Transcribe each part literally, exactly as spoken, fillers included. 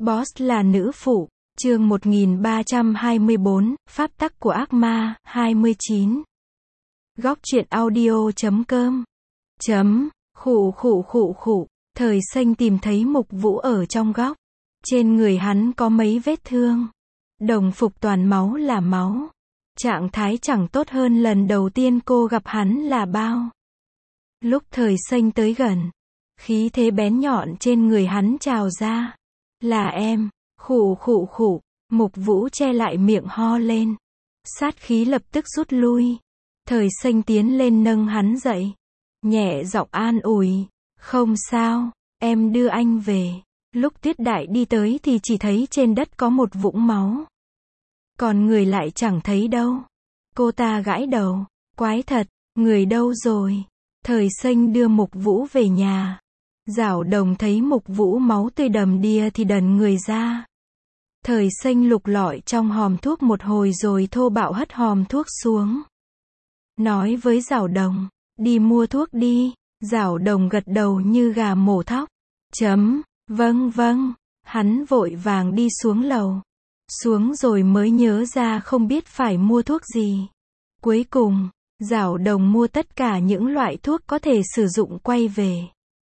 Boss là nữ phụ. Chương một nghìn ba trăm hai mươi bốn, Pháp tắc của ác ma, hai mươi chín. Góc truyện audio chấm com. Chấm, khụ khụ khụ khụ. Thời Xanh tìm thấy Mục Vũ ở trong góc. Trên người hắn có mấy vết thương. Đồng phục toàn máu là máu. Trạng thái chẳng tốt hơn lần đầu tiên cô gặp hắn là bao. Lúc Thời Xanh tới gần, khí thế bén nhọn trên người hắn trào ra. Là em. Khụ khụ khụ. Mục Vũ che lại miệng ho lên. Sát khí lập tức rút lui. Thời Xanh tiến lên nâng hắn dậy. Nhẹ giọng an ủi. Không sao, em đưa anh về. Lúc Tuyết Đại đi tới thì chỉ thấy trên đất có một vũng máu. Còn người lại chẳng thấy đâu. Cô ta gãi đầu. Quái thật, người đâu rồi? Thời Xanh đưa Mục Vũ về nhà. Giảo Đồng thấy Mục Vũ máu tươi đầm đìa thì đần người ra. Thời Xanh lục lọi trong hòm thuốc một hồi rồi thô bạo hất hòm thuốc xuống. Nói với Giảo Đồng, đi mua thuốc đi. Giảo Đồng gật đầu như gà mổ thóc. Chấm, vâng vâng. Hắn vội vàng đi xuống lầu. Xuống rồi mới nhớ ra không biết phải mua thuốc gì. Cuối cùng, Giảo Đồng mua tất cả những loại thuốc có thể sử dụng quay về.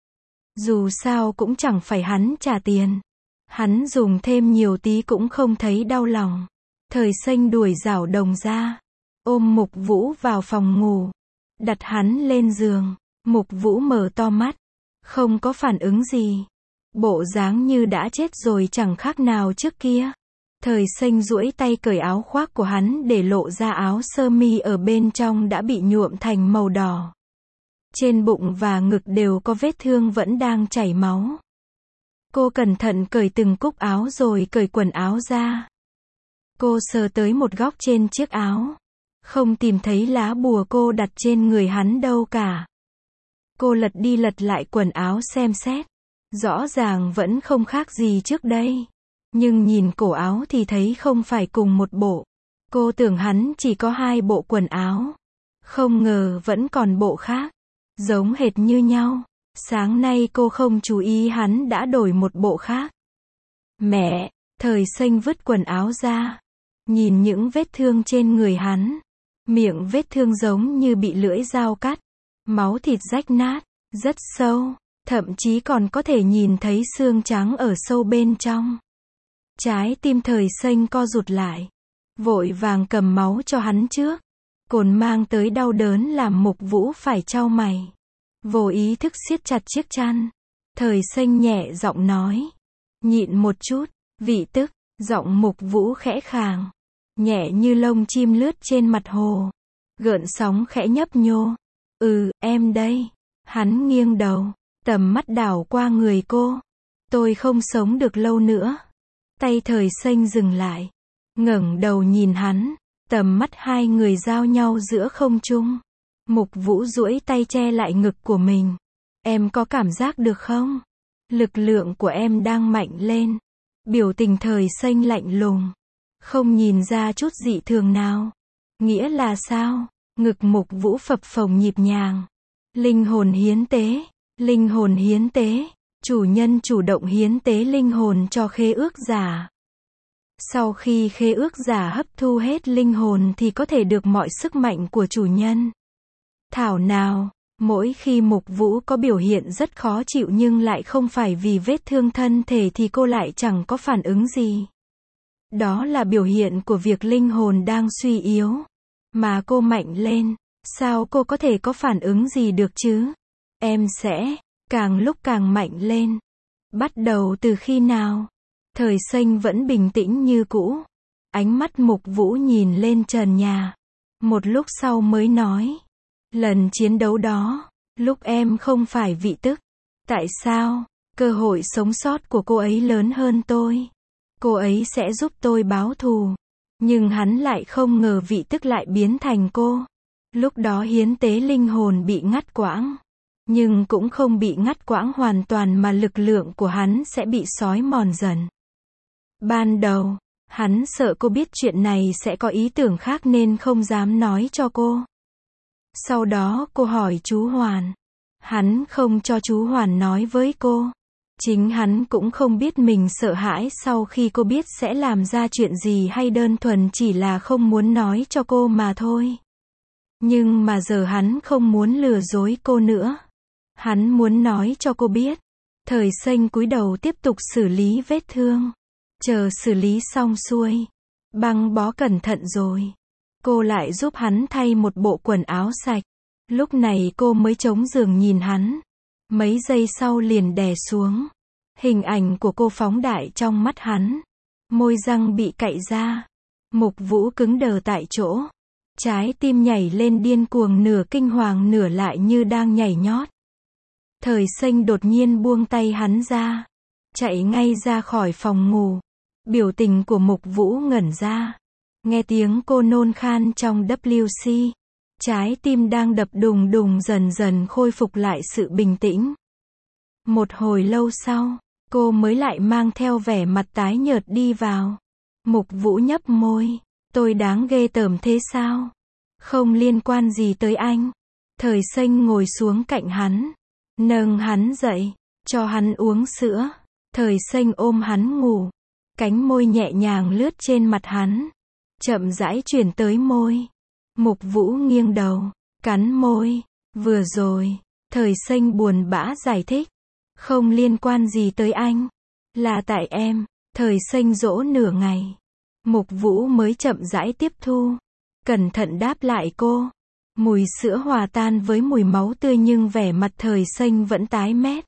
Dù sao cũng chẳng phải hắn trả tiền. Hắn dùng thêm nhiều tí cũng không thấy đau lòng. Thời Xanh đuổi Giảo Đồng ra. Ôm Mục Vũ vào phòng ngủ. Đặt hắn lên giường. Mục Vũ mở to mắt. Không có phản ứng gì. Bộ dáng như đã chết rồi chẳng khác nào trước kia. Thời Xanh duỗi tay cởi áo khoác của hắn để lộ ra áo sơ mi ở bên trong đã bị nhuộm thành màu đỏ. Trên bụng và ngực đều có vết thương vẫn đang chảy máu. Cô cẩn thận cởi từng cúc áo rồi cởi quần áo ra. Cô sờ tới một góc trên chiếc áo. Không tìm thấy lá bùa cô đặt trên người hắn đâu cả. Cô lật đi lật lại quần áo xem xét. Rõ ràng vẫn không khác gì trước đây. Nhưng nhìn cổ áo thì thấy không phải cùng một bộ. Cô tưởng hắn chỉ có hai bộ quần áo. Không ngờ vẫn còn bộ khác. Giống hệt như nhau. Sáng nay cô không chú ý hắn đã đổi một bộ khác. Mẹ, Thời Xanh vứt quần áo ra. Nhìn những vết thương trên người hắn. Miệng vết thương giống như bị lưỡi dao cắt. Máu thịt rách nát, rất sâu. Thậm chí còn có thể nhìn thấy xương trắng ở sâu bên trong. Trái tim Thời Xanh co rụt lại. Vội vàng cầm máu cho hắn trước. Cồn mang tới đau đớn làm Mục Vũ phải chau mày. Vô ý thức siết chặt chiếc chăn. Thời Xanh nhẹ giọng nói. Nhịn một chút, vị tức. Giọng Mục Vũ khẽ khàng. Nhẹ như lông chim lướt trên mặt hồ. Gợn sóng khẽ nhấp nhô. Ừ, em đây. Hắn nghiêng đầu. Tầm mắt đảo qua người cô. Tôi không sống được lâu nữa. Tay Thời Xanh dừng lại. Ngẩng đầu nhìn hắn. Tầm mắt hai người giao nhau giữa không trung. Mục Vũ duỗi tay che lại ngực của mình. Em có cảm giác được không? Lực lượng của em đang mạnh lên. Biểu tình Thời Xanh lạnh lùng. Không nhìn ra chút dị thường nào. Nghĩa là sao? Ngực Mục Vũ phập phồng nhịp nhàng. Linh hồn hiến tế. Linh hồn hiến tế. Chủ nhân chủ động hiến tế linh hồn cho khế ước giả. Sau khi khế ước giả hấp thu hết linh hồn thì có thể được mọi sức mạnh của chủ nhân. Thảo nào, mỗi khi Mục Vũ có biểu hiện rất khó chịu nhưng lại không phải vì vết thương thân thể thì cô lại chẳng có phản ứng gì. Đó là biểu hiện của việc linh hồn đang suy yếu. Mà cô mạnh lên, sao cô có thể có phản ứng gì được chứ? Em sẽ càng lúc càng mạnh lên. Bắt đầu từ khi nào? Thời Xanh vẫn bình tĩnh như cũ. Ánh mắt Mục Vũ nhìn lên trần nhà. Một lúc sau mới nói. Lần chiến đấu đó, lúc em không phải vị tức. Tại sao? Cơ hội sống sót của cô ấy lớn hơn tôi. Cô ấy sẽ giúp tôi báo thù. Nhưng hắn lại không ngờ vị tức lại biến thành cô. Lúc đó hiến tế linh hồn bị ngắt quãng. Nhưng cũng không bị ngắt quãng hoàn toàn mà lực lượng của hắn sẽ bị xói mòn dần. Ban đầu, hắn sợ cô biết chuyện này sẽ có ý tưởng khác nên không dám nói cho cô. Sau đó cô hỏi chú Hoàn. Hắn không cho chú Hoàn nói với cô. Chính hắn cũng không biết mình sợ hãi sau khi cô biết sẽ làm ra chuyện gì hay đơn thuần chỉ là không muốn nói cho cô mà thôi. Nhưng mà giờ hắn không muốn lừa dối cô nữa. Hắn muốn nói cho cô biết. Thời xanh cúi đầu tiếp tục xử lý vết thương. Chờ xử lý xong xuôi. Băng bó cẩn thận rồi. Cô lại giúp hắn thay một bộ quần áo sạch. Lúc này cô mới chống giường nhìn hắn. Mấy giây sau liền đè xuống. Hình ảnh của cô phóng đại trong mắt hắn. Môi răng bị cạy ra. Mục Vũ cứng đờ tại chỗ. Trái tim nhảy lên điên cuồng, nửa kinh hoàng nửa lại như đang nhảy nhót. Thời xanh đột nhiên buông tay hắn ra. Chạy ngay ra khỏi phòng ngủ. Biểu tình của Mục Vũ ngẩn ra. Nghe tiếng cô nôn khan trong vê xê. Trái tim đang đập đùng đùng dần dần khôi phục lại sự bình tĩnh. Một hồi lâu sau, cô mới lại mang theo vẻ mặt tái nhợt đi vào. Mục Vũ nhấp môi. Tôi đáng ghê tởm thế sao? Không liên quan gì tới anh. Thời xanh ngồi xuống cạnh hắn. Nâng hắn dậy. Cho hắn uống sữa. Thời xanh ôm hắn ngủ. Cánh môi nhẹ nhàng lướt trên mặt hắn. Chậm rãi chuyển tới môi. Mục Vũ nghiêng đầu. Cắn môi. Vừa rồi. Thời xanh buồn bã giải thích. Không liên quan gì tới anh. Là tại em. Thời xanh dỗ nửa ngày. Mục Vũ mới chậm rãi tiếp thu. Cẩn thận đáp lại cô. Mùi sữa hòa tan với mùi máu tươi nhưng vẻ mặt thời xanh vẫn tái mét.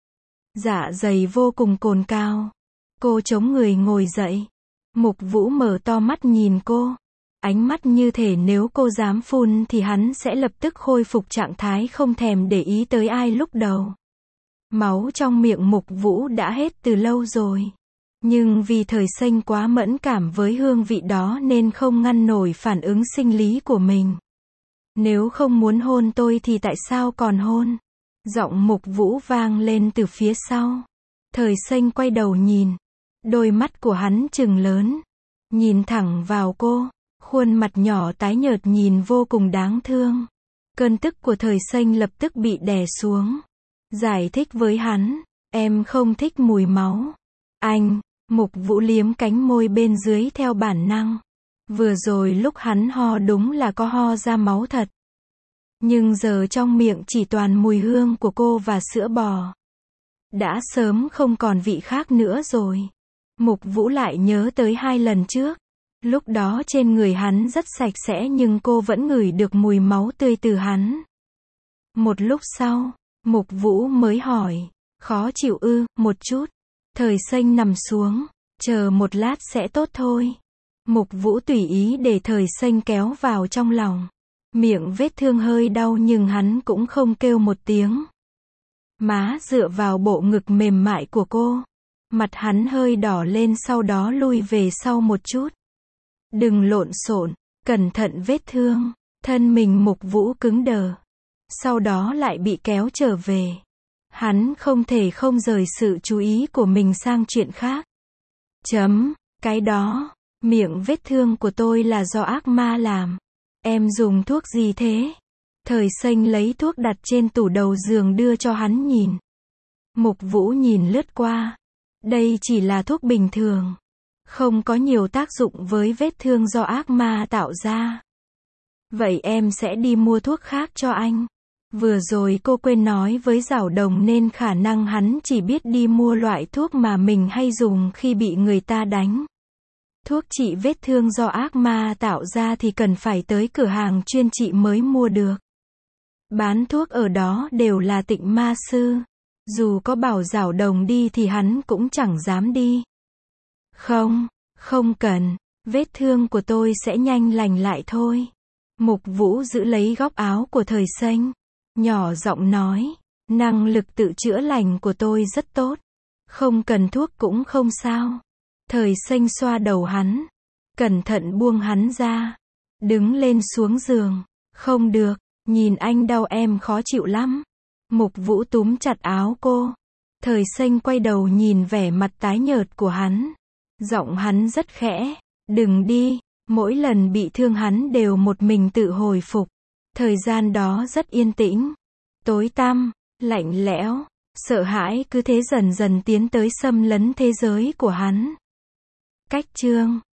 Dạ dày vô cùng cồn cào. Cô chống người ngồi dậy. Mục Vũ mở to mắt nhìn cô. Ánh mắt như thể nếu cô dám phun thì hắn sẽ lập tức khôi phục trạng thái không thèm để ý tới ai lúc đầu. Máu trong miệng Mục Vũ đã hết từ lâu rồi. Nhưng vì thời xanh quá mẫn cảm với hương vị đó nên không ngăn nổi phản ứng sinh lý của mình. Nếu không muốn hôn tôi thì tại sao còn hôn? Giọng Mục Vũ vang lên từ phía sau. Thời xanh quay đầu nhìn. Đôi mắt của hắn trừng lớn. Nhìn thẳng vào cô. Khuôn mặt nhỏ tái nhợt nhìn vô cùng đáng thương. Cơn tức của thời xanh lập tức bị đè xuống. Giải thích với hắn. Em không thích mùi máu. Anh. Mục Vũ liếm cánh môi bên dưới theo bản năng. Vừa rồi lúc hắn ho đúng là có ho ra máu thật. Nhưng giờ trong miệng chỉ toàn mùi hương của cô và sữa bò. Đã sớm không còn vị khác nữa rồi. Mục Vũ lại nhớ tới hai lần trước. Lúc đó trên người hắn rất sạch sẽ nhưng cô vẫn ngửi được mùi máu tươi từ hắn. Một lúc sau, Mục Vũ mới hỏi. Khó chịu ư? Một chút. Thời xanh nằm xuống. Chờ một lát sẽ tốt thôi. Mục Vũ tùy ý để thời xanh kéo vào trong lòng. Miệng vết thương hơi đau nhưng hắn cũng không kêu một tiếng. Má dựa vào bộ ngực mềm mại của cô. Mặt hắn hơi đỏ lên sau đó lui về sau một chút. Đừng lộn xộn, cẩn thận vết thương. Thân mình Mục Vũ cứng đờ. Sau đó lại bị kéo trở về. Hắn không thể không rời sự chú ý của mình sang chuyện khác. Chấm, cái đó, miệng vết thương của tôi là do ác ma làm. Em dùng thuốc gì thế? Thời xanh lấy thuốc đặt trên tủ đầu giường đưa cho hắn nhìn. Mục Vũ nhìn lướt qua. Đây chỉ là thuốc bình thường. Không có nhiều tác dụng với vết thương do ác ma tạo ra. Vậy em sẽ đi mua thuốc khác cho anh. Vừa rồi cô quên nói với Giảo Đồng nên khả năng hắn chỉ biết đi mua loại thuốc mà mình hay dùng khi bị người ta đánh. Thuốc trị vết thương do ác ma tạo ra thì cần phải tới cửa hàng chuyên trị mới mua được. Bán thuốc ở đó đều là Tịnh ma sư. Dù có bảo Giảo Đồng đi thì hắn cũng chẳng dám đi. Không, không cần, vết thương của tôi sẽ nhanh lành lại thôi. Mục Vũ giữ lấy góc áo của thời xanh. Nhỏ giọng nói, năng lực tự chữa lành của tôi rất tốt. Không cần thuốc cũng không sao. Thời xanh xoa đầu hắn. Cẩn thận buông hắn ra. Đứng lên xuống giường. Không được, nhìn anh đau em khó chịu lắm. Mục Vũ túm chặt áo cô. Thời xanh quay đầu nhìn vẻ mặt tái nhợt của hắn. Giọng hắn rất khẽ. Đừng đi, mỗi lần bị thương hắn đều một mình tự hồi phục. Thời gian đó rất yên tĩnh. Tối tăm, lạnh lẽo. Sợ hãi cứ thế dần dần tiến tới xâm lấn thế giới của hắn. Cách chương